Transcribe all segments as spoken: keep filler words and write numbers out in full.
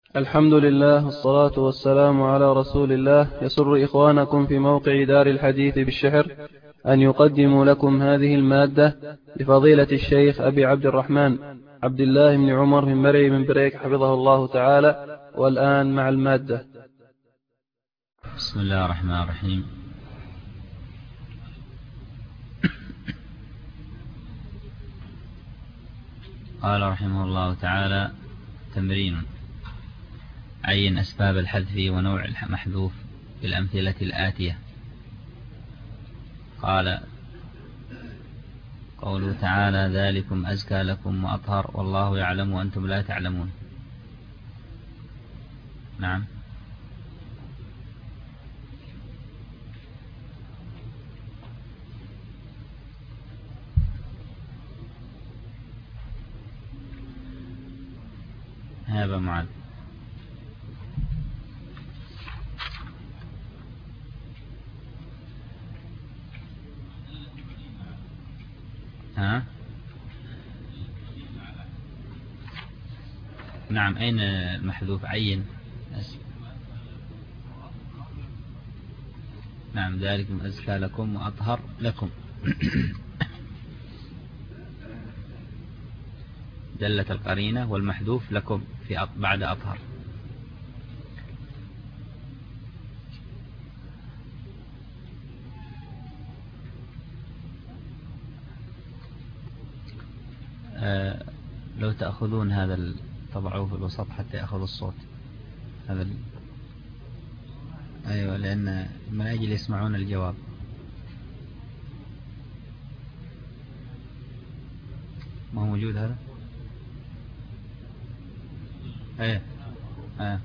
الحمد لله والصلاة والسلام على رسول الله. يسر إخوانكم في موقع دار الحديث بالشحر أن يقدموا لكم هذه المادة لفضيلة الشيخ أبي عبد الرحمن عبد الله بن عمر بن مري بن بريك حفظه الله تعالى. والآن مع المادة. بسم الله الرحمن الرحيم. قال رحمه الله تعالى: تمرين: عين أسباب الحذف ونوع المحذوف بالأمثلة الآتية. قال: قوله تعالى: ذلكم أزكى لكم وأطهر والله يعلم وأنتم لا تعلمون. نعم. هذا معاذ. ها؟ نعم. أين المحذوف؟ عين. نعم. ذلكم أزكى لكم وأطهر لكم. دلت القرينة والمحذوف لكم في بعد أطهر. آه لو تأخذون هذا تضعوه في الوسط حتى يأخذ الصوت هذا ال... أيوة، لأن من أجل يسمعون الجواب. ما هو موجود هذا؟ ايه اه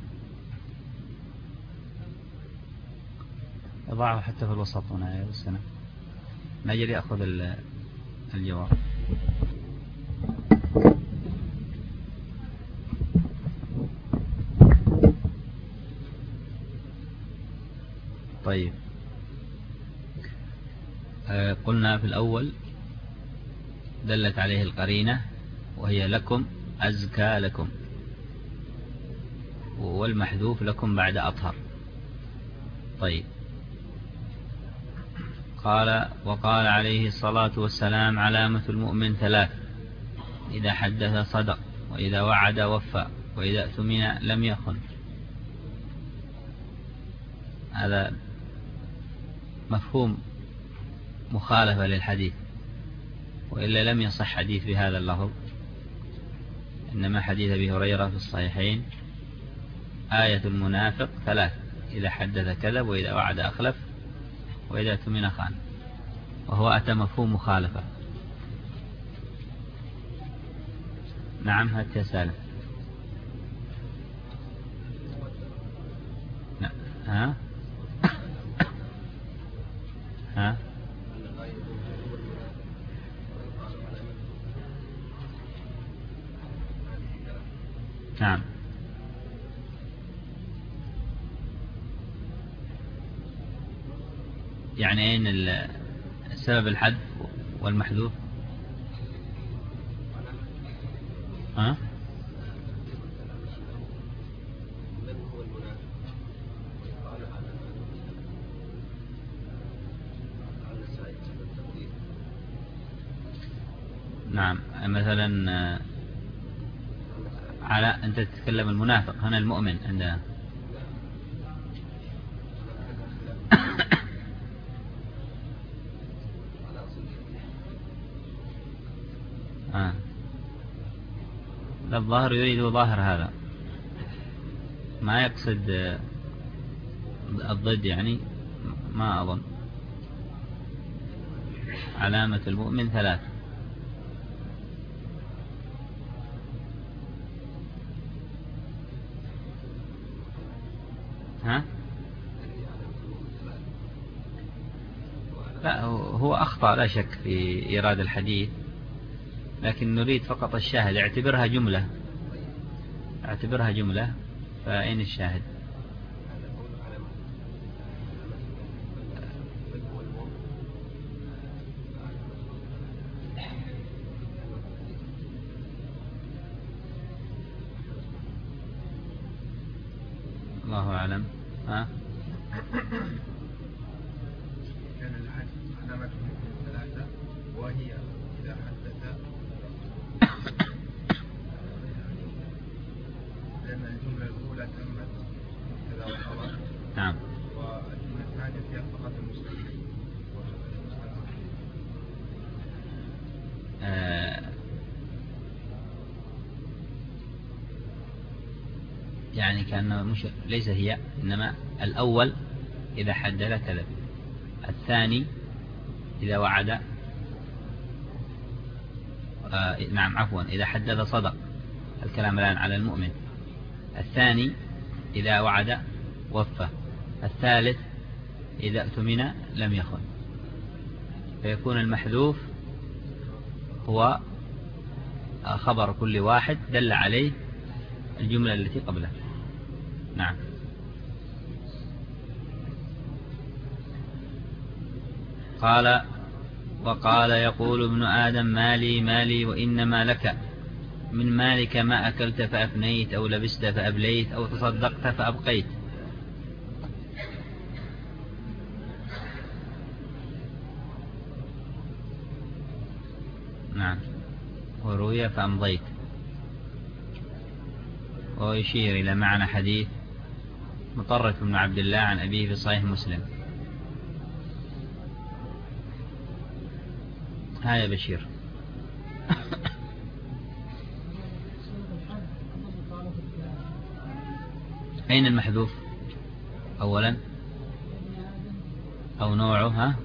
يضعه حتى في الوسط هنا. ايه بس هنا من أجل يأخذ الجواب. طيب. آه قلنا في الأول دلت عليه القرينة وهي لكم أزكى لكم، والمحذوف لكم بعد أطهر. طيب. قال: وقال عليه الصلاة والسلام: علامة المؤمن ثلاث: إذا حدث صدق، وإذا وعد وفى، وإذا اؤتمن لم يخن. هذا مفهوم مخالفة للحديث، وإلا لم يصح حديث بهذا اللفظ. إنما حديث أبي هريرة في الصحيحين: آية المنافق ثلاث: إذا حدث كذب، وإذا وعد أخلف، وإذا اؤتمن خان. وهو أتى مفهوم مخالفة. نعم. هات يا سالم. نعم. ها ها نعم. يعني أين السبب الحذف والمحذوف؟ ها؟ نعم. مثلا على أنت تتكلم المنافق، هنا المؤمن عندنا. آه. الظاهر يريد ظاهر هذا، ما يقصد الضد، يعني ما أظن. علامة المؤمن ثلاث: ها؟ لا، هو أخطأ لا شك في إيراد الحديث، لكن نريد فقط الشاهد. اعتبرها جملة، اعتبرها جملة. فأين الشاهد؟ الله أعلم. ها؟ كان الحديث علامته ثلاثة، وهي إذا حدث، لأن الجملة الأولى تمت مبتدأ وخبر. نعم. والجملة الثانية فيها فقط المستقيم. آه يعني كأنه مش ليس هي، إنما الأول إذا حدث كذب، الثاني إذا وعد آه نعم عفوا إذا حدث صدق، الكلام الآن على المؤمن. الثاني إذا وعد وفى. الثالث إذا اؤتمن لم يخن. فيكون المحذوف هو خبر كل واحد دل عليه الجملة التي قبله. نعم. قال وقال يقول ابن آدم مالي مالي وإنما لك من مالك ما أكلت فأفنيت أو لبست فأبليت أو تصدقت فأبقيت. نعم. وروي فأمضيت. ويشير إلى معنى حديث مطرف بن عبد الله عن أبيه في صحيح مسلم. هيا بشير. أين المحذوف أولا أو نوعه؟ ها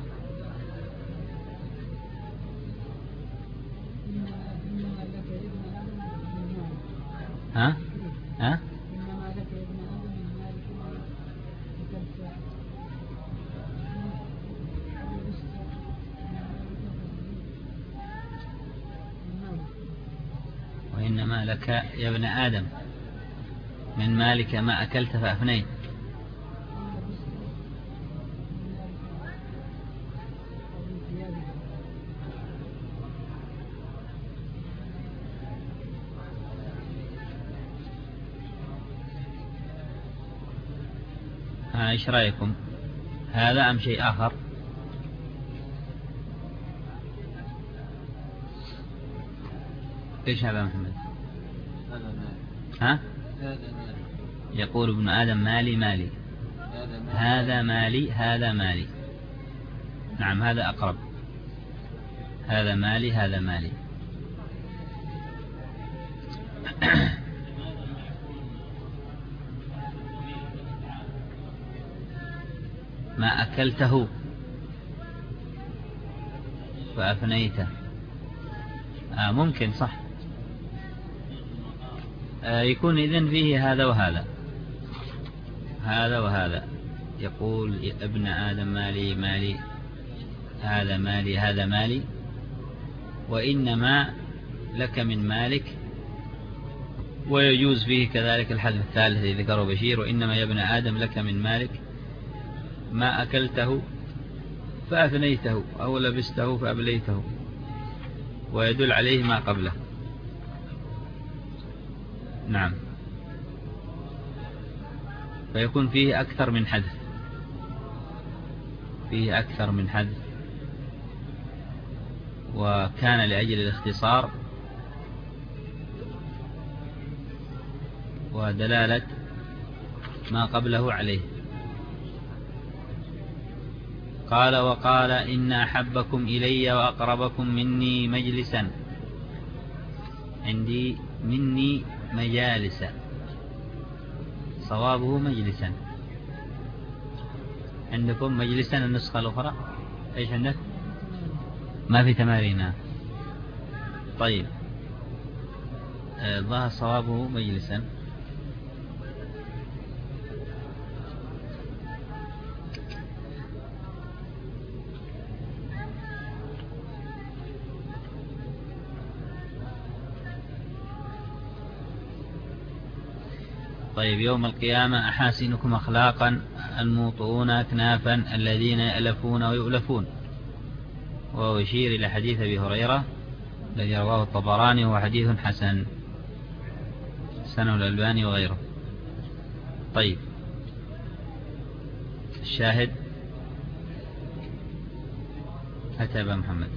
ها ها وإنما لك يا ابن آدم من مالك ما أكلت فأفنيت. ايش رأيكم؟ هذا أم شيء آخر؟ ايش هذا محمد؟ ها؟ يقول ابن آدم مالي مالي، هذا مالي هذا مالي. نعم هذا أقرب. هذا مالي هذا مالي. ما أكلته فأفنيته. آه ممكن صح. آه يكون إذن فيه هذا وهذا، هذا وهذا. يقول يا ابن آدم مالي مالي، هذا مالي هذا مالي، وإنما لك من مالك. ويجوز فيه كذلك الحذف الثالث الذي ذكره بشير، وإنما يا ابن آدم لك من مالك ما أكلته فأفنيته أو لبسته فأبليته، ويدل عليه ما قبله. نعم. فيكون فيه أكثر من حذف، فيه أكثر من حذف، وكان لأجل الاختصار ودلالة ما قبله عليه. قال وقال إن أحبكم إلي وأقربكم مني مجلسا، عندي مني مجالسا، صوابه مجلسا. عندكم مجلسا النسخة الأخرى إيش عندك؟ ما في تمارين. طيب ظهر صوابه مجلسا. طيب يوم القيامة أحاسنكم أخلاقا الموطؤون أكنافا الذين يألفون ويؤلفون. وهو يشير إلى حديث أبي هريرة الذي رواه الطبراني، وهو حديث حسن، حسنه الألباني وغيره. طيب الشاهد أتى أبا محمد.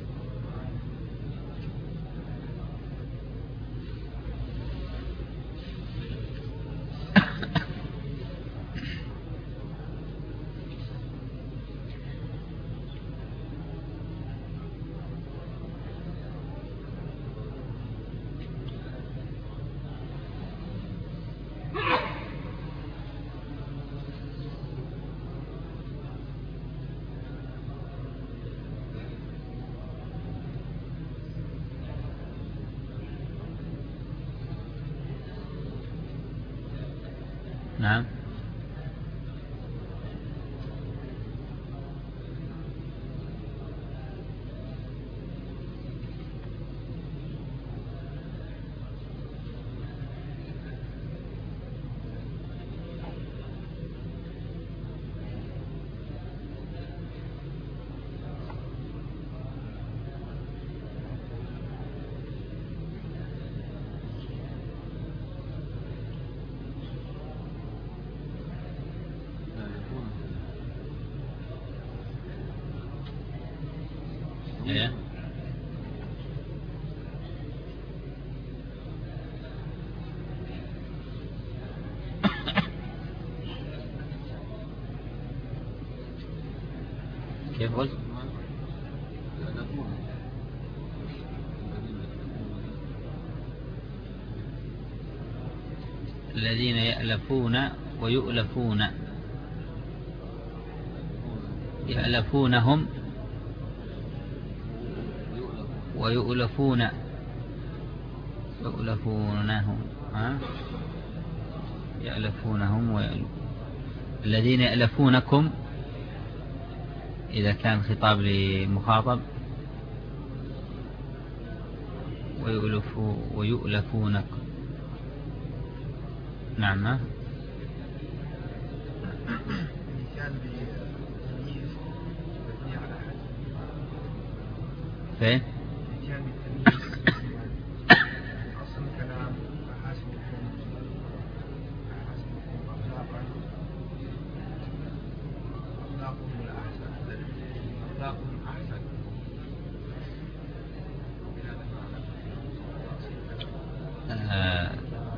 نعم. إيه؟ كيف قلت؟ الذين يألفون ويؤلفون، يألفونهم ويؤلفون، يؤلفونهم، ها؟ يألفونهم ويؤلفون. الذين يألفونكم إذا كان خطاب لمخاطب، ويؤلفوا ويؤلفونكم. نعم. مثال بتمييز مبني على حد. فين؟ مثال بالتمييز أصل الكلام أحاسبكم أحاسبكم أخلاقا أخلاقهم الأحسن أخلاقهم أحسن. آه.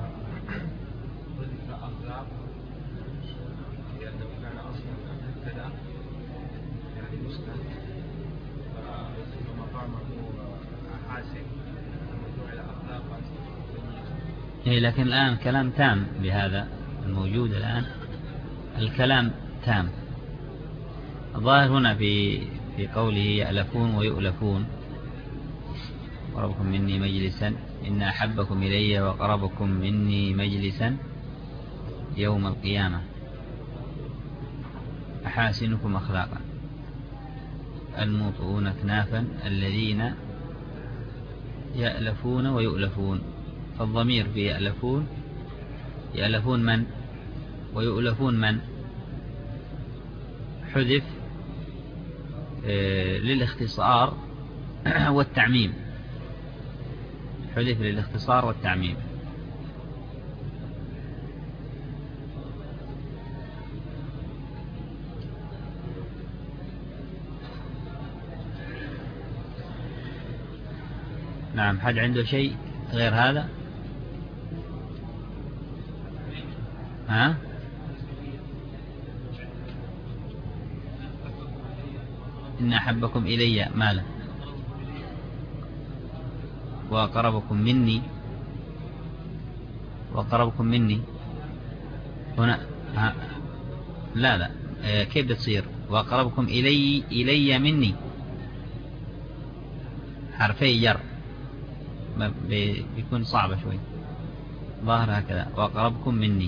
أخلاق لأنه كان أصلا مبتدأ يعني مسند، فثم مقامه أحاسن ثم جعل أخلاقا. إيه، لكن الآن كلام تام بهذا الموجود الآن، الكلام تام. الظاهر هنا في في قوله يألفون ويؤلفون، قربكم مني مجلسا إن أحبكم إلي وقربكم مني مجلسا يوم القيامة أحاسنكم أخلاقا الموطؤون كنافا الذين يألفون ويؤلفون. فالضمير في يألفون، يألفون من ويؤلفون من، حذف للاختصار والتعميم، حذف للاختصار والتعميم. نعم. حد عنده شيء غير هذا؟ ها؟ إن أحبكم إلي مالا وقربكم مني، وقربكم مني هنا. ها. لا لا، كيف بتصير وقربكم إلي إلي مني؟ حرفي جر بيكون صعبة شوي، ظاهر هكذا وقربكم مني.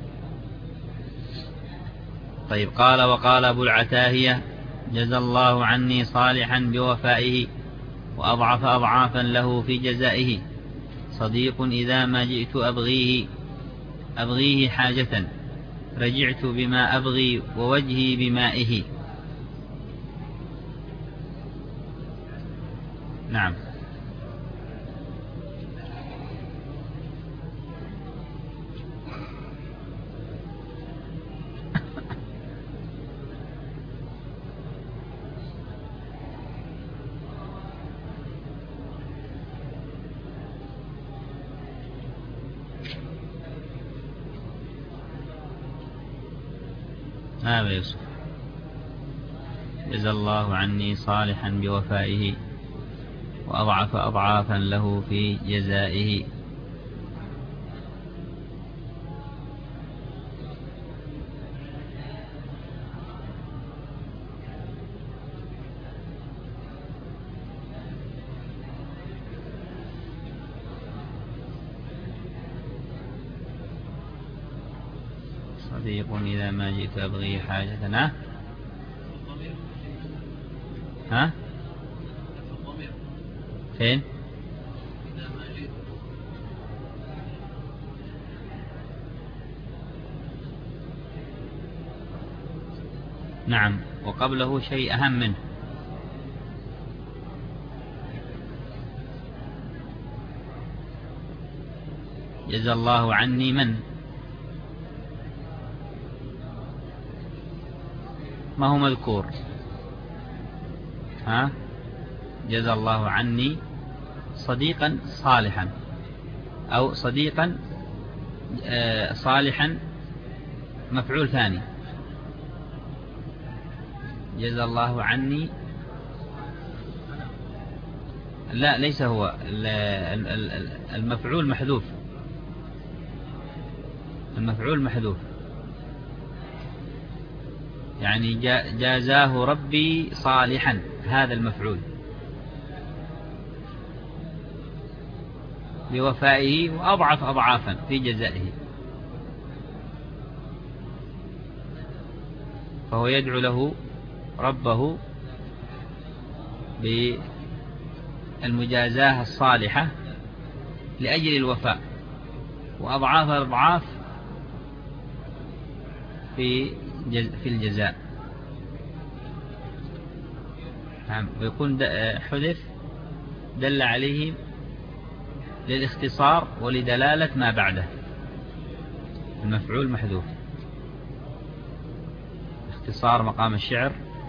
طيب. قال وقال أبو العتاهية جزى الله عني صالحا بوفائه وأضعف أضعافا له في جزائه، صديق إذا ما جئت أبغيه أبغيه حاجة رجعت بما أبغي ووجهي بمائه. نعم. ما أبا يوسف. جزى الله عني صالحا بوفائه وأضعف أضعافا له في جزائه. صديق إذا ما جئت أبغي حاجتنا. ها فين؟ نعم، وقبله شيء أهم منه. جزى الله عني من؟ ما هو مذكور؟ ها جزى الله عني صديقا صالحا أو صديقا صالحا مفعول ثاني. جزى الله عني، لا ليس هو، المفعول محذوف، المفعول محذوف، يعني جازاه ربي صالحا، هذا المفعول بوفائه وأضعف أضعافا في جزائه. فهو يدعو له ربه بالمجازاة الصالحة لأجل الوفاء وأضعاف أضعاف في في الجزاء. نعم، ويكون حذف دل عليه للاختصار ولدلالة ما بعده. المفعول محذوف، اختصار مقام الشعر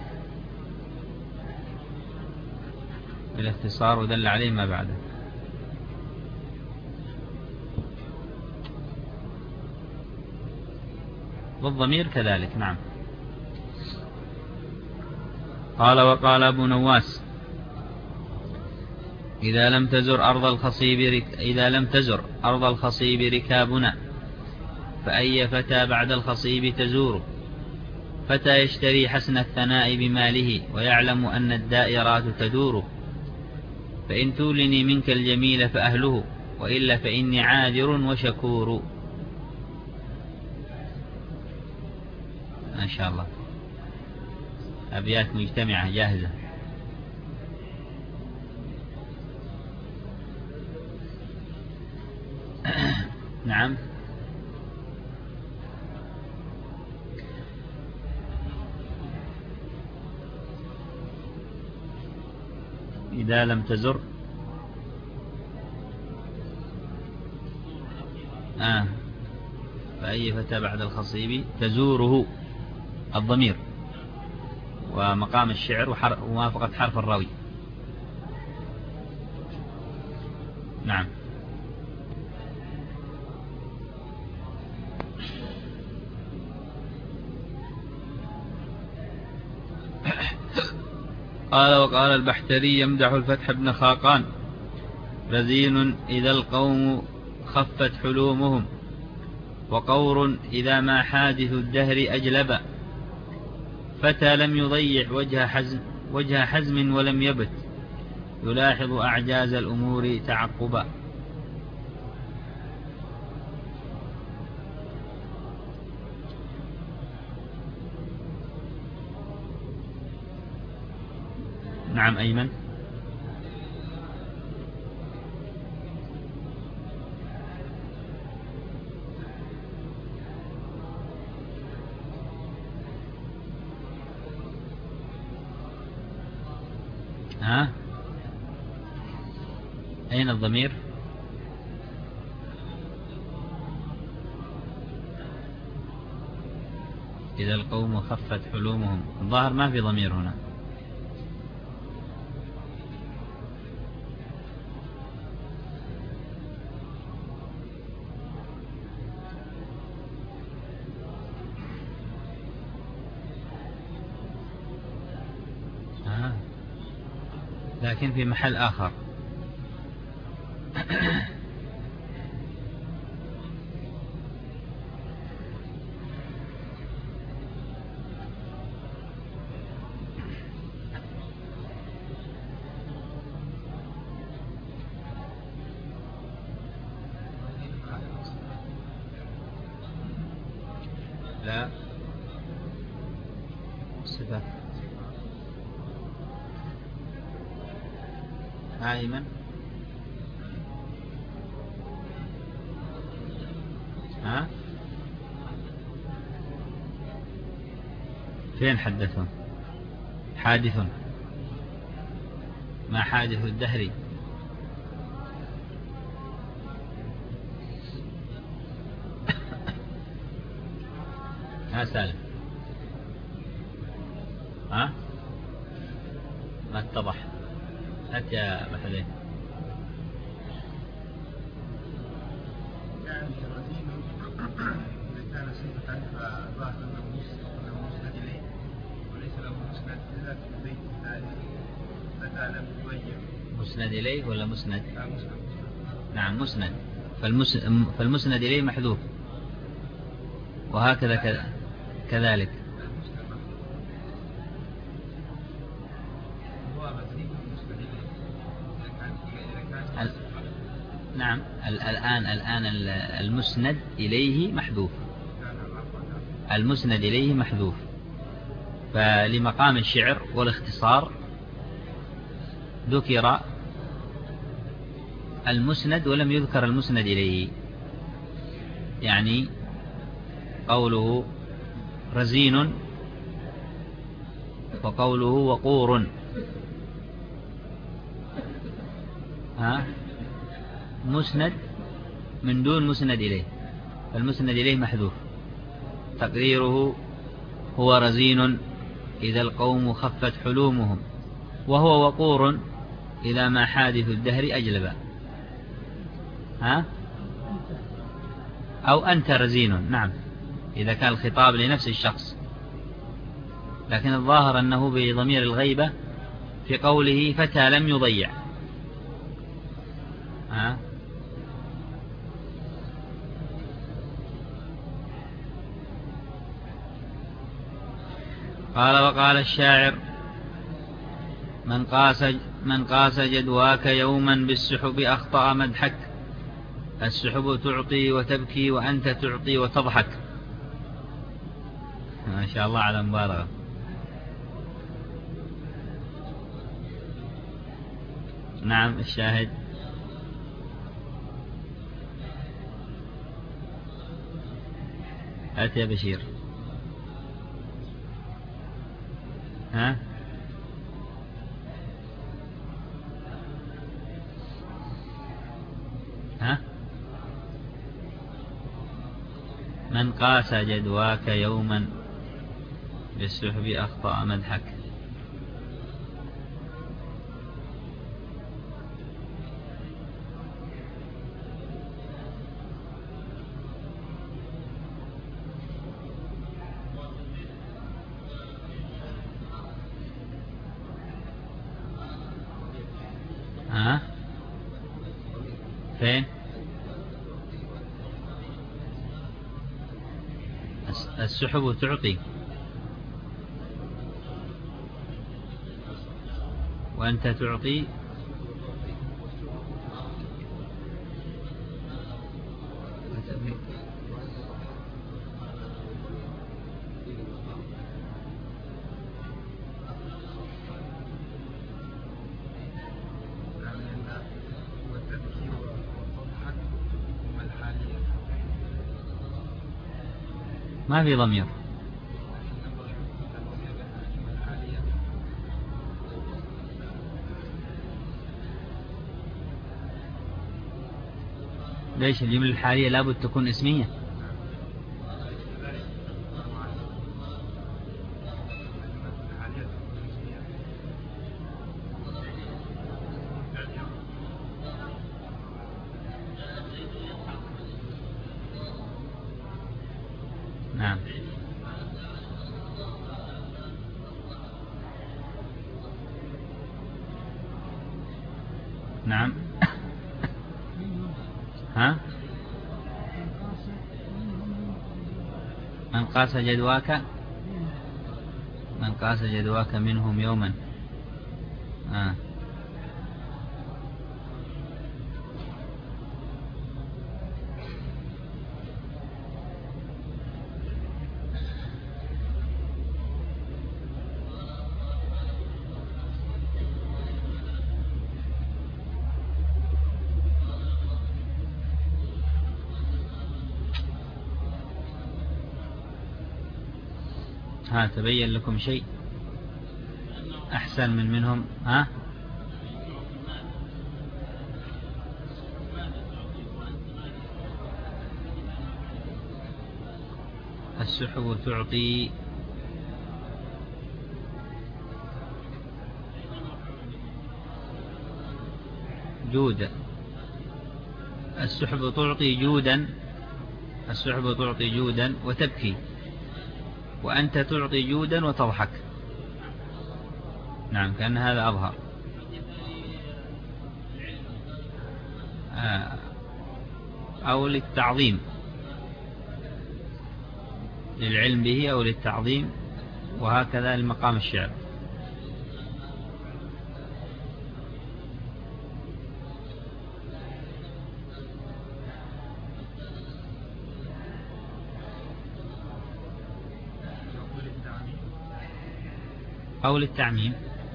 بالاختصار ودل عليه ما بعده. والضمير كذلك. نعم. قال وقال أبو نواس: إذا لم تزر أرض الخصيب رك... إذا لم تزر أرض الخصيب ركابنا فأي فتى بعد الخصيب تزور؟ فتى يشتري حسن الثناء بماله ويعلم أن الدائرات تدور. فإن تولني منك الجميل فأهله وإلا فإني عاذر وشكور. ما شاء الله، أبيات مجتمعة جاهزة. نعم. إذا لم تزر آه فأي فتى بعد الخصيب تزوره الضمير، ومقام الشعر وموافقة حرف الراوي. نعم. قال وقال البحتري يمدح الفتح بن خاقان: رزين إذا القوم خفت حلومهم، وقور إذا ما حادث الدهر أجلب. فتى لم يضيع وجه حزم, وجه حزم ولم يبت، يلاحظ أعجاز الأمور تعقبا. نعم أيمن. ها أين الضمير؟ إذا القوم خفت حلومهم، الظاهر ما في ضمير هنا. لكن في محل آخر. لا صفة هائما. ها فين حدثهم؟ حادث، ما حادث الدهر. ها سالم، ها ما اتضح. هات يا بحذين. يعني رزين إذا كان صفة فظاهر أنه مسند إليه وليس له مسند إلا في البيت الثاني متى لم يغير. مسند إليه ولا مسند؟ لا مسند. نعم مسند. فالمس... فالمسند إليه محذوف، وهكذا كذا كذلك. ال... نعم الآن الآن المسند إليه محذوف، المسند إليه محذوف. فلمقام الشعر والاختصار ذكر المسند ولم يذكر المسند إليه. يعني قوله رزين وقوله وقور، ها مسند من دون مسند إليه، فالمسند إليه محذوف. تقديره هو رزين إذا القوم خفت حلومهم، وهو وقور إذا ما حادث الدهر أجلبا. ها أو أنت رزين، نعم إذا كان الخطاب لنفس الشخص، لكن الظاهر أنه بضمير الغيبة في قوله فتى لم يضيع. ها قال وقال الشاعر من قاس من قاس جدواك يوما بالسحب أخطأ مدحك، السحب تعطي وتبكي وأنت تعطي وتضحك. ما شاء الله على مبالغة. نعم الشاهد أتي يا بشير. ها ها من قاس جدواك يوما بالسحب أخطأ مدحك. ها فين السحب تعطي وأنت تعطي ما في ضمير. ليش الجملة الحالية لابد تكون اسمية؟ نعم نعم. ها؟ من قاس جدواك من قاس جدواك منهم يوما. آه. ها تبين لكم شيء أحسن من منهم؟ ها؟ السحب تعطي جودا. السحب تعطي جودا السحب تعطي جودا وتبكي، وأنت تعطي جودا وتضحك. نعم، كأن هذا أظهر. آه. أو للتعظيم، للعلم به أو للتعظيم، وهكذا لمقام الشعر. أو للتعميم.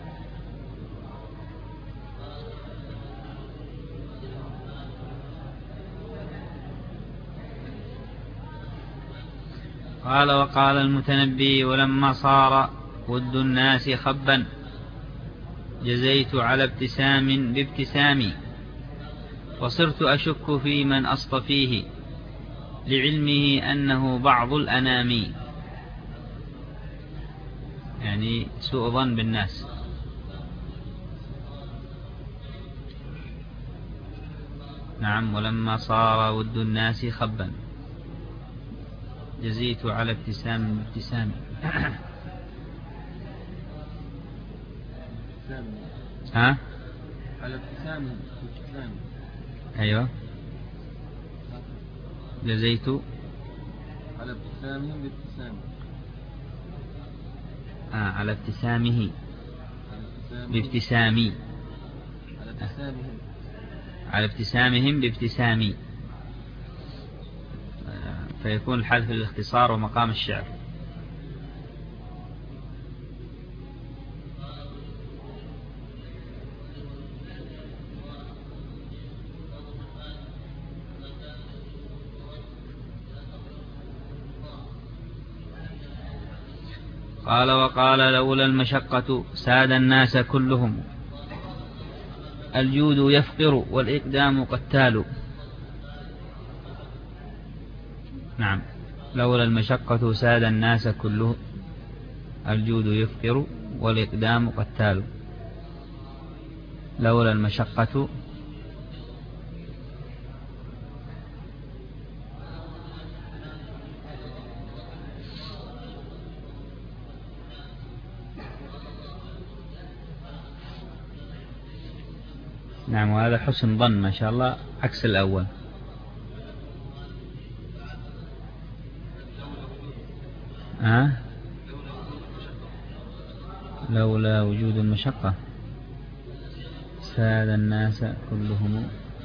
قال وقال المتنبي ولما صار ود الناس خبا جزيت على ابتسام بابتسامي وصرت أشك في من أصطفيه لعلمه أنه بعض الأنام. يعني سوء ظن بالناس. نعم. ولما صار ود الناس خبا جزيت على ابتسام بابتسام. ها؟ على ابتسام بابتسام. أيوة. جزيت على ابتسام بابتسام. آه على ابتسامه بابتسامي. على ابتسامهم على ابتسامهم بابتسامي. آه فيكون الحذف للاختصار ومقام الشعر. قال وقال لولا المشقة ساد الناس كلهم الجود يفقر والإقدام قتال. نعم. لولا المشقة ساد الناس كلهم الجود يفقر والإقدام قتال. لولا المشقة نعم. وهذا حسن ظن ما شاء الله عكس الأول. أه؟ لولا وجود المشقة ساد الناس كلهم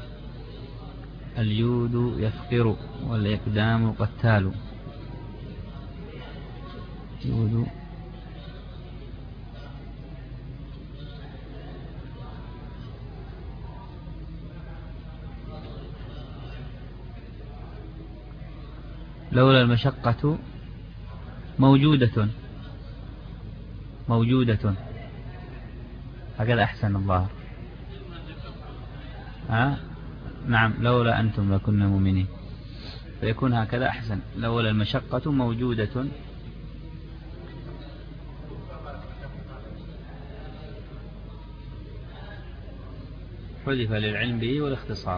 الجود يفقر والإقدام قتال. جود لولا المشقة موجودة موجودة هكذا أحسن الظاهر. ها؟ نعم. لولا أنتم لكنا مؤمنين، فيكون هكذا أحسن. لولا المشقة موجودة حذف للعلم به والاختصار.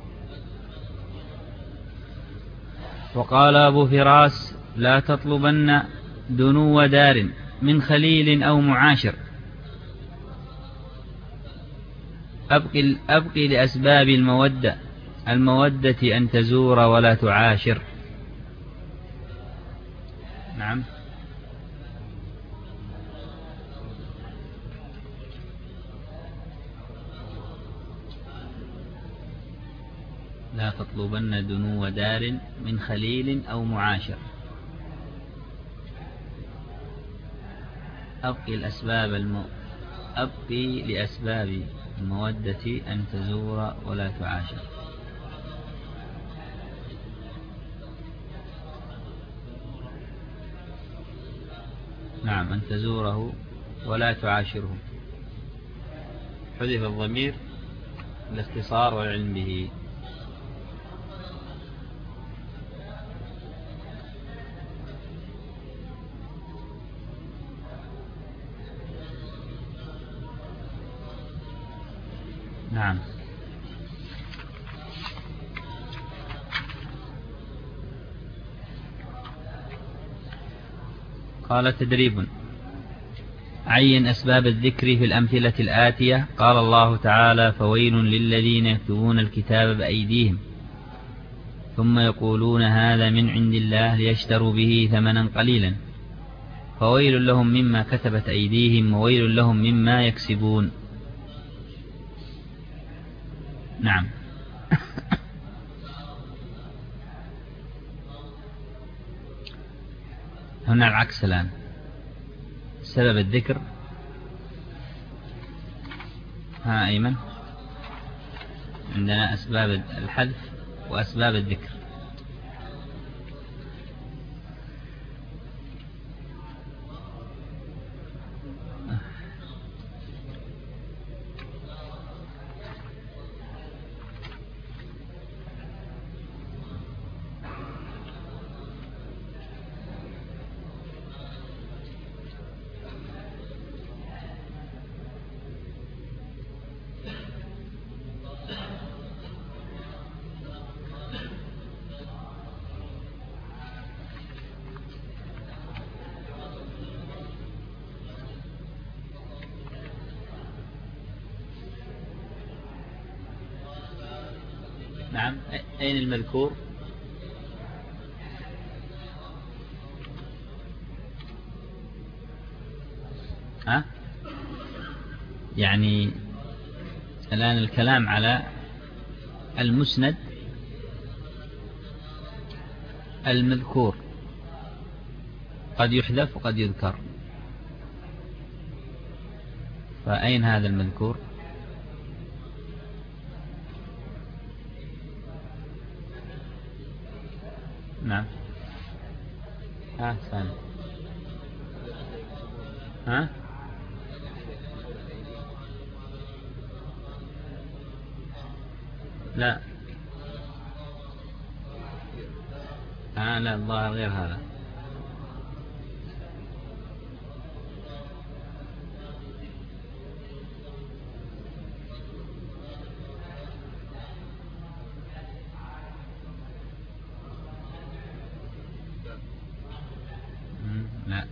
وقال أبو فراس لا تطلبن دنو دار من خليل أو معاشر أبقي, أبقي لأسباب المودة المودة أن تزور ولا تعاشر. نعم. لا تطلبن دنو دار من خليل أو معاشر. أبقي الأسباب الم... أبقي لأسباب المودة أن تزور ولا تعاشر. نعم، أن تزوره ولا تعاشره. حذف الضمير الاختصار والعلم به. نعم. قال تدريب. عين أسباب الذكر في الأمثلة الآتية. قال الله تعالى: فويل للذين يكتبون الكتاب بأيديهم ثم يقولون هذا من عند الله ليشتروا به ثمنا قليلا فويل لهم مما كتبت أيديهم وويل لهم مما يكسبون. نعم. هنا العكس الآن. سبب الذكر. ها أيمن، عندنا أسباب الحذف وأسباب الذكر. نعم. أين المذكور؟ ها؟ يعني الآن الكلام على المسند المذكور قد يحذف وقد يذكر، فأين هذا المذكور؟ نعم. ها ثاني. ها لا. آه لا، الظاهر غير هذا. لا.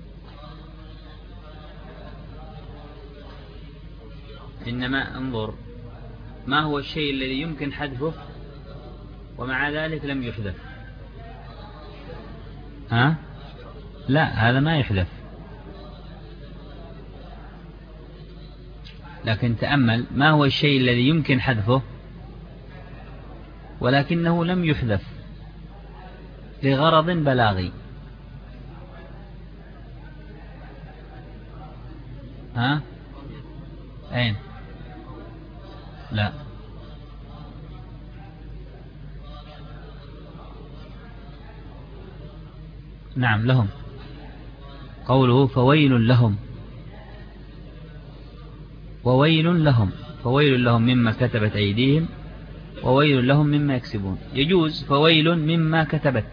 إنما انظر ما هو الشيء الذي يمكن حذفه ومع ذلك لم يحذف. ها؟ لا، هذا ما يحذف. لكن تأمل ما هو الشيء الذي يمكن حذفه ولكنه لم يحذف لغرض بلاغي. ها؟ أين؟ لا. نعم لهم. قوله فويل لهم، وويل لهم، فويل لهم مما كتبت أيديهم وويل لهم مما يكسبون. يجوز فويل مما كتبت،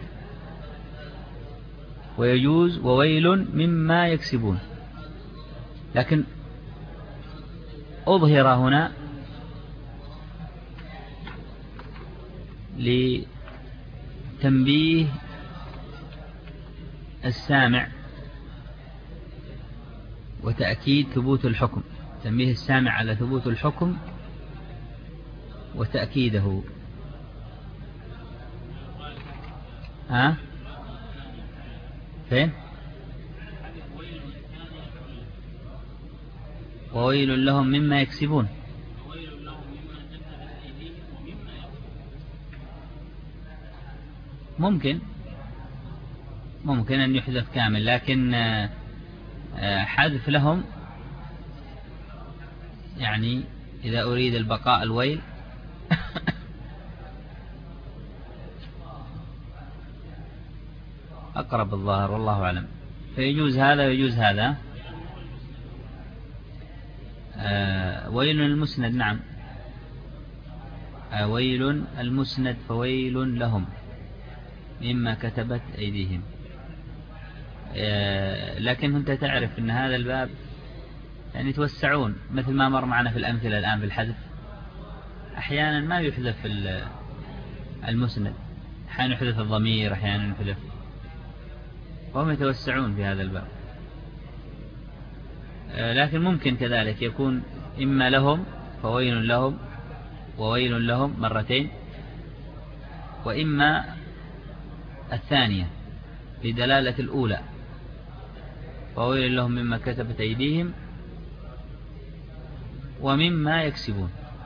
ويجوز وويل مما يكسبون، لكن أظهر هنا لتنبيه السامع وتأكيد ثبوت الحكم، تنبيه السامع على ثبوت الحكم وتأكيده. ها فين؟ وويل لهم مما يكسبون. ممكن ممكن أن يحذف كامل، لكن حذف لهم يعني إذا أريد البقاء الويل أقرب الظاهر والله أعلم، فيجوز هذا ويجوز هذا. آه ويل المسند، نعم آه ويل المسند فويل لهم مما كتبت أيديهم. آه لكن أنت تعرف أن هذا الباب يعني توسعون، مثل ما مر معنا في الأمثلة الآن في الحذف، أحيانا ما يحذف المسند، أحيانا يحذف الضمير، أحيانا يحذف، وهم يتوسعون في هذا الباب. لكن ممكن كذلك يكون إما لهم فويل لهم وويل لهم مرتين، وإما الثانية بدلالة الأولى فويل لهم مما كتبت أيديهم ومما يكسبون.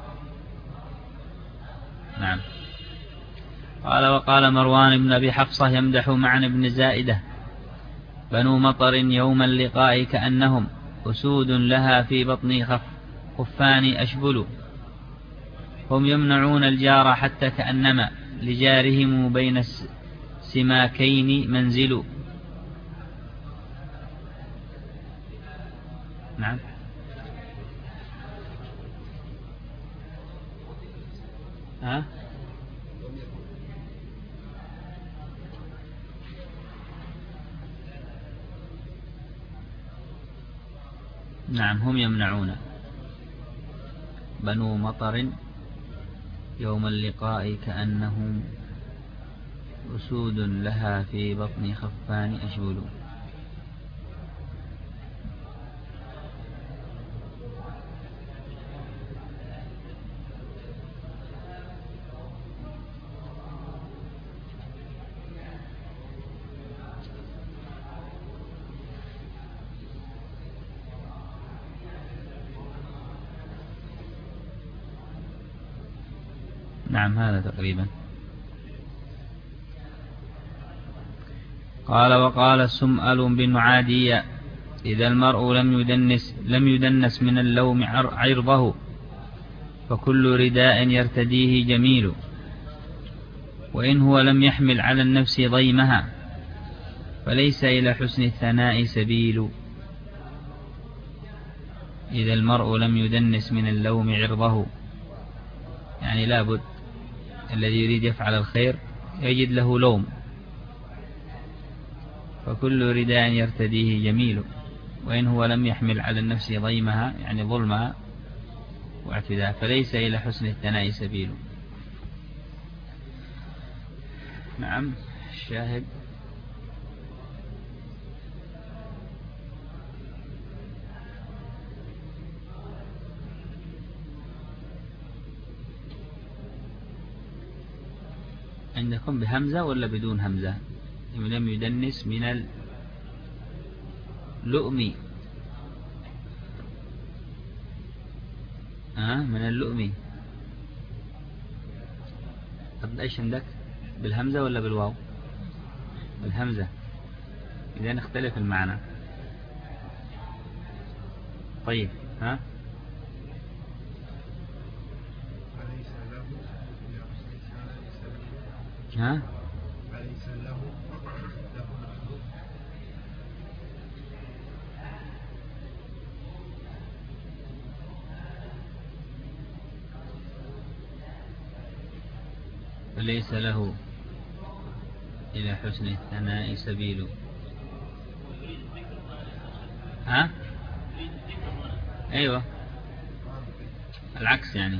نعم. قال وقال مروان بن أبي حفصة يمدح معن بن زائدة بنو مطر يوم اللقاء كأنهم أسود لها في بطن خف خفان أشبل، هم يمنعون الجار حتى كأنما لجارهم بين السماكين منزل. نعم. ها نعم هم يمنعون بنو مطر يوم اللقاء كأنهم أسود لها في بطن خفان أشبل. نعم هذا تقريبا. قال وقال سمأل بن عادية إذا المرء لم يدنس لم يدنس من اللوم عرضه فكل رداء يرتديه جميل، وإن هو لم يحمل على النفس ضيمها فليس إلى حسن الثناء سبيل. إذا المرء لم يدنس من اللوم عرضه يعني لابد الذي يريد يفعل الخير يجد له لوم، فكل رداء يرتديه جميل، وإن هو لم يحمل على النفس ضيمها يعني ظلمها واعتداء فليس إلى حسن الثناء سبيل. نعم. الشاهد عندكم بهمزة ولا بدون همزة؟ لم يدنس من اللؤم آه من اللؤم. طب ايش عندك، بالهمزة ولا بالواو؟ بالهمزة، إذا نختلف المعنى. طيب ها ها فليس له إلى حسن الثناء سبيل. ها أيوة العكس يعني.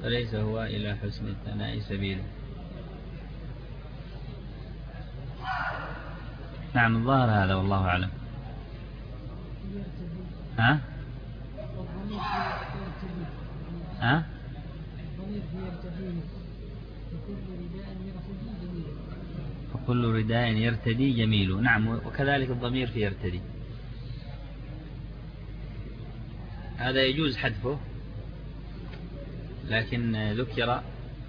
فليس هو إلى حسن الثناء سبيله. نعم الظاهر هذا والله أعلم. ها؟ ها؟ فكل رداء يرتدي جميل. نعم وكذلك الضمير في يرتدي هذا يجوز حذفه، لكن ذكر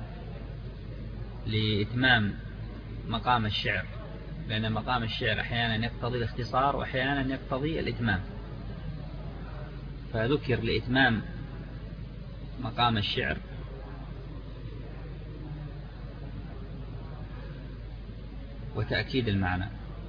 لإتمام مقام الشعر، لأن مقام الشعر أحيانا يقتضي الاختصار وأحيانا يقتضي الإتمام، فذكر لإتمام مقام الشعر وتأكيد المعنى.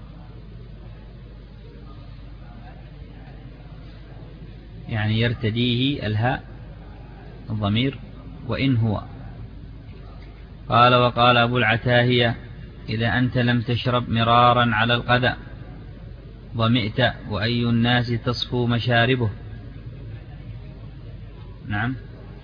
يعني يرتديه الهاء الضمير وإن هو. قال وقال أبو العتاهية إذا أنت لم تشرب مرارا على القدى ظمئت وأي الناس تصفو مشاربه. نعم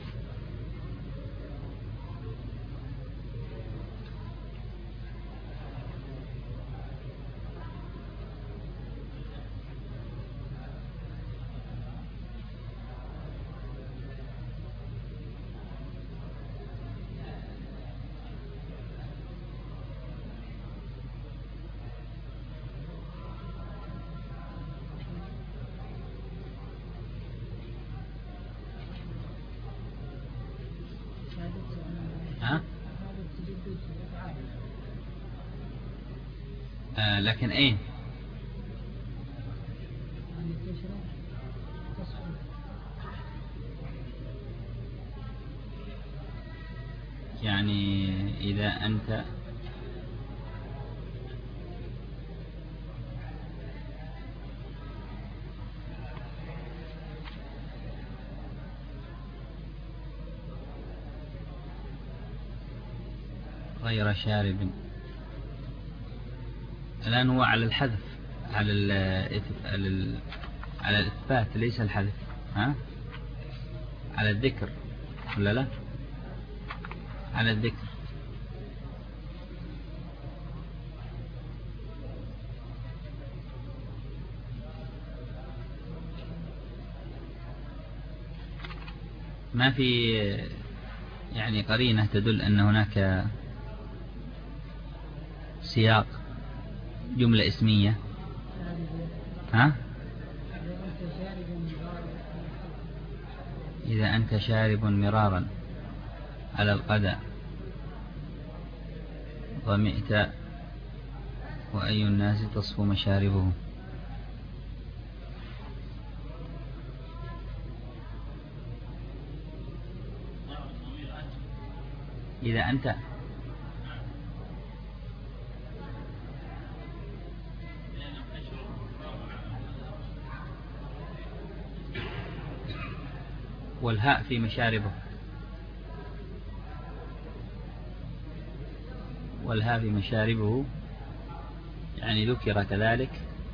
ها؟ آه لكن أين؟ يعني إذا أنت غير شارب. الآن هو على الحذف، على ال على الإثبات ليس الحذف. ها؟ على الذكر ولا لا؟ على الذكر. ما في يعني قرينة تدل أن هناك سياق جملة اسمية. ها؟ إذا أنت شارب مرارا على القدى ظمئت وأي الناس تصفو مشاربه. إذا أنت والهاء في مشاربه، والهاء في مشاربه يعني ذكر كذلك،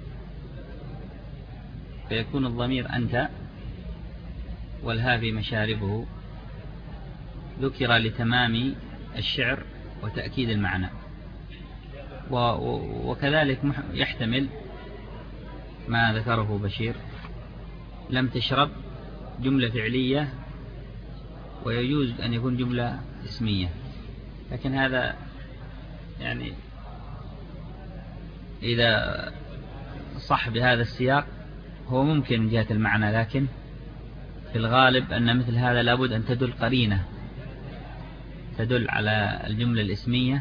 فيكون الضمير أنت والهاء في مشاربه ذكر لتمام الشعر وتأكيد المعنى. وكذلك يحتمل ما ذكره بشير لم تشرب جملة فعلية ويجوز أن يكون جملة اسمية، لكن هذا يعني إذا صح بهذا السياق هو ممكن من جهة المعنى، لكن في الغالب أن مثل هذا لابد أن تدل قرينة تدل على الجملة الاسمية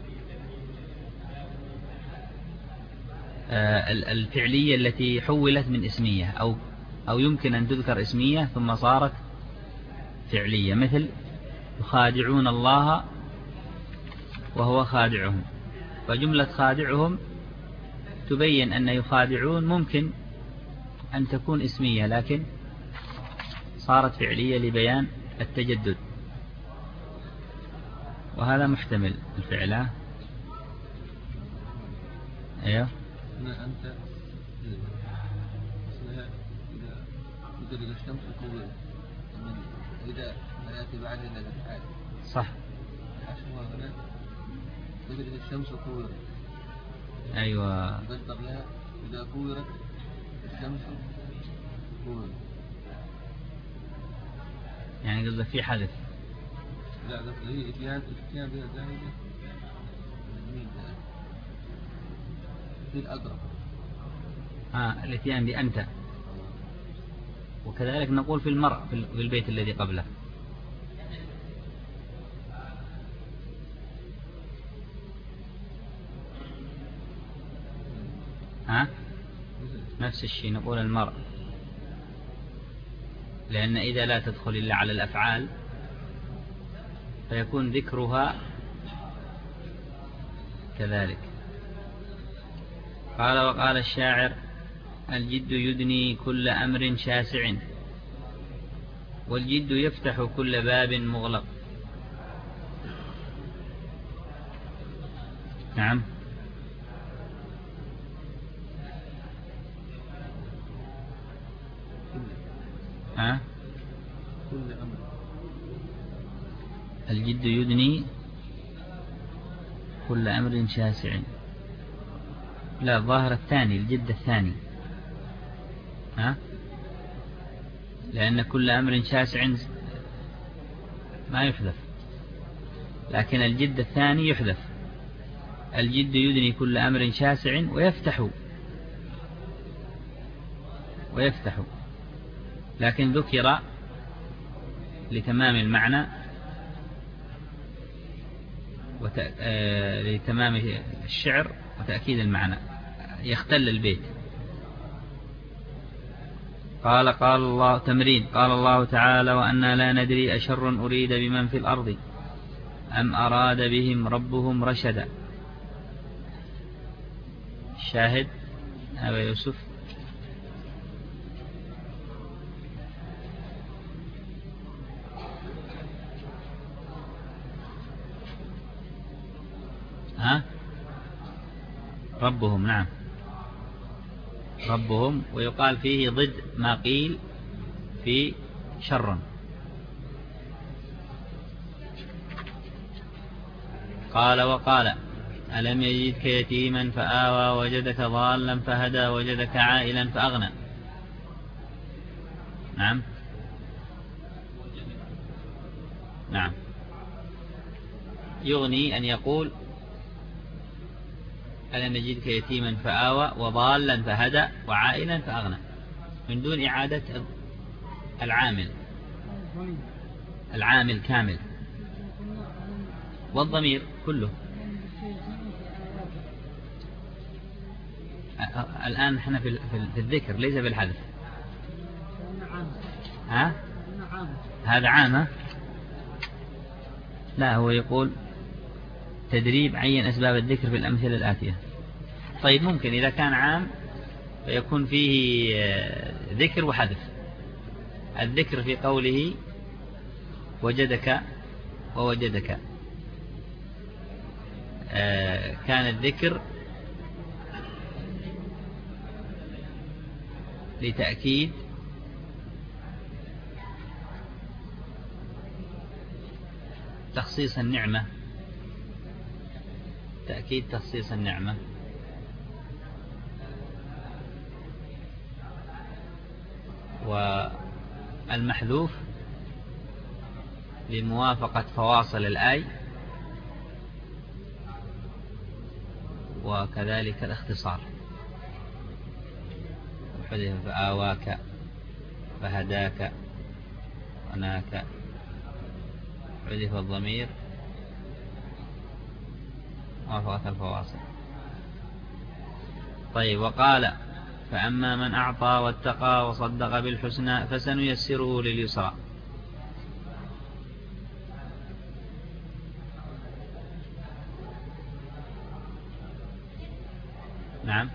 الفعلية التي حولت من اسمية، أو أو يمكن أن تذكر اسمية ثم صارت فعلية، مثل يخادعون الله وهو خادعهم، فجملة خادعهم تبين أن يخادعون ممكن أن تكون اسمية لكن صارت فعلية لبيان التجدد، وهذا محتمل الفعل. ايوه أنت إذا إذا الشمس تقول إذا يأتي بعد الأفعال. صح. العشر هنا تدرك الشمس كورت. أيوة. تقدر لها إذا كورت الشمس كورت. يعني قصدك في حذف. لا قصدي هي إتيان إتيان بها زائدة. في الأقرب. آه الاتيان بأنت. وكذلك نقول في المرء في البيت الذي قبله. ها؟ نفس الشيء نقول المرء، لأن إذا لا تدخل إلا على الأفعال فيكون ذكرها كذلك. قال وقال الشاعر: الجد يدني كل أمر شاسع، والجد يفتح كل باب مغلق. نعم. ها؟ كل أمر. الجد يدني كل أمر شاسع. لا، ظاهر الثاني، الجد الثاني. ها؟ لأن كل أمر شاسع ما يحذف، لكن الجد الثاني يحذف. الجد يدني كل أمر شاسع ويفتح ويفتح، لكن ذكر لتمام المعنى وت... آه... لتمام الشعر وتأكيد المعنى، يختل البيت. قال قال الله تمرين. قال الله تعالى: وأنا لا ندري أشر أريد بمن في الأرض أم أراد بهم ربهم رشدا. الشاهد أبا يوسف. ها؟ ربهم. نعم، ربهم، ويقال فيه ضد ما قيل في شر. قال وقال: ألم يجدك يتيما فآوى وجدك ضالا فهدى وجدك عائلا فأغنى. نعم نعم. يغني أن يقول: ألم يجدك يتيما فآوى وضالا فهدى وعائلا فأغنى، من دون إعادة العامل العامل كامل والضمير كله. الآن نحن في الذكر ليس في الحذف. ها؟ هذا عامة. لا، هو يقول تدريب عين أسباب الذكر في الأمثلة الآتية. طيب، ممكن إذا كان عام فيكون فيه ذكر وحذف. الذكر في قوله وجدك ووجدك، كان الذكر لتأكيد تخصيص النعمة، تأكيد تخصيص النعمة. والمحذوف لموافقة فواصل الآي، وكذلك الاختصار. حذف فآواك فهداك وناك، حذف الضمير موافقة الفواصل. طيب، وقال: فأما من أعطى واتقى وصدق بالحسنى فسنيسره لليسرى. نعم.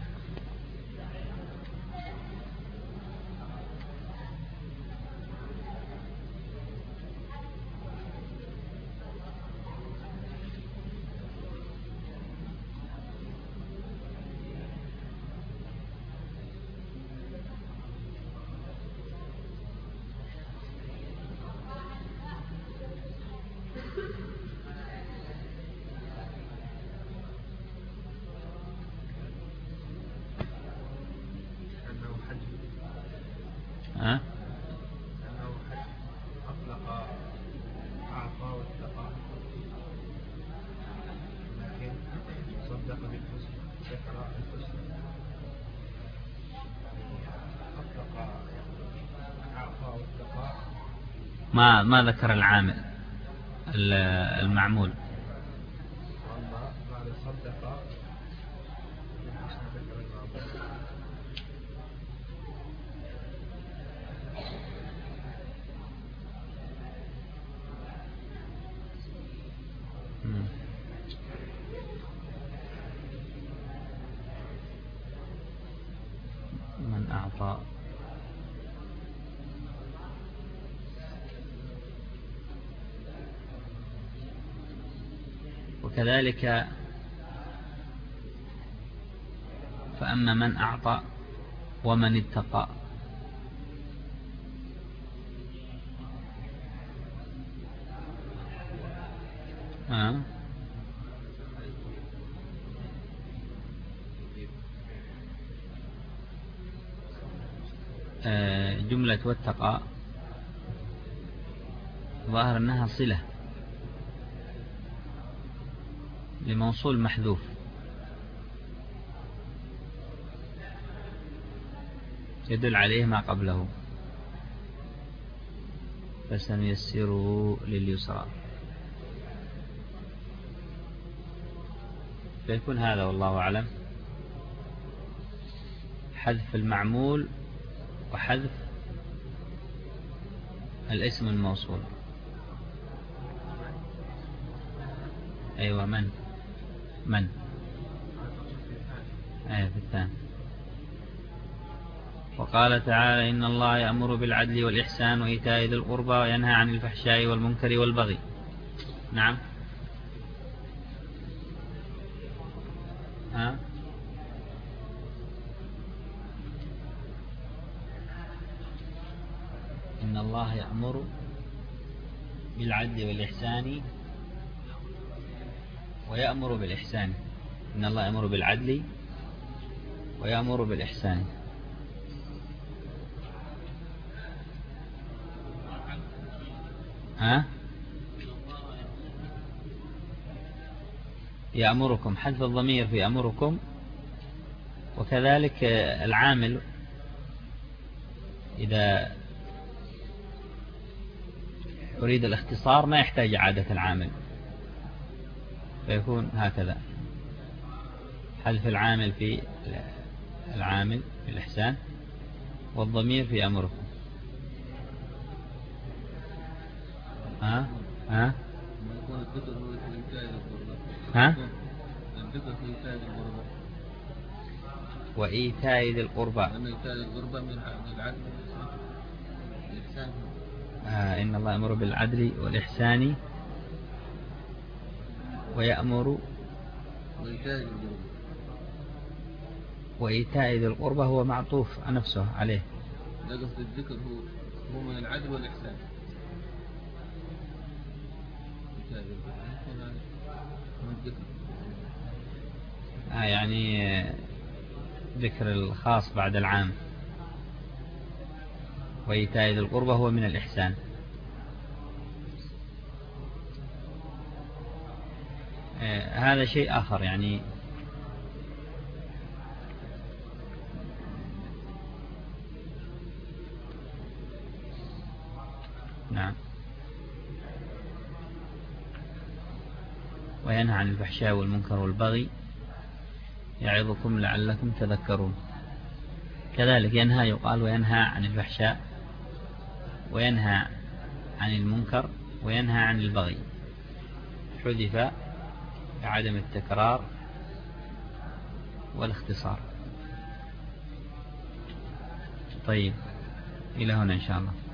ما ما ذكر العامل المعمول. من أعطى وكذلك فأما من أعطى ومن اتقى. آه. آه جملة واتقى ظاهر أنها صلة لموصول محذوف، يدل عليه ما قبله، فسنيسره لليسرى، فيكون هذا والله أعلم حذف المعمول وحذف الاسم الموصول. أيوة من من أيوة في الثاني. وقال تعالى إن الله يأمر بالعدل والإحسان وإيتاء ذي القربى وينهى عن الفحشاء والمنكر والبغي. نعم. ها إن الله يأمر بالعدل والإحسان ويأمر بالإحسان. إن الله يأمر بالعدل ويأمر بالإحسان. ها يأمركم، حذف الضمير في يأمركم، وكذلك العامل إذا أريد الاختصار ما يحتاج إعادة العامل، فيكون هكذا حذف العامل في العامل في الإحسان والضمير في أمركم. ها ها ها وإيتاء ذي القربى. آه إن الله يأمر بالعدل والإحسان ويأمر وإيتاء ذي القربى هو معطوف نفسه عليه. لا قصد الذكر هو هو من العدل والإحسان. آه يعني ذكر الخاص بعد العام. وإيتاء ذي القربى هو من الإحسان. آه هذا شيء آخر يعني نعم. وينهى عن الفحشاء والمنكر والبغي يعظكم لعلكم تذكرون. كذلك ينهى يقال وينهى عن الفحشاء وينهى عن المنكر وينهى عن البغي، حذف لعدم التكرار والاختصار. طيب إلى هنا إن شاء الله.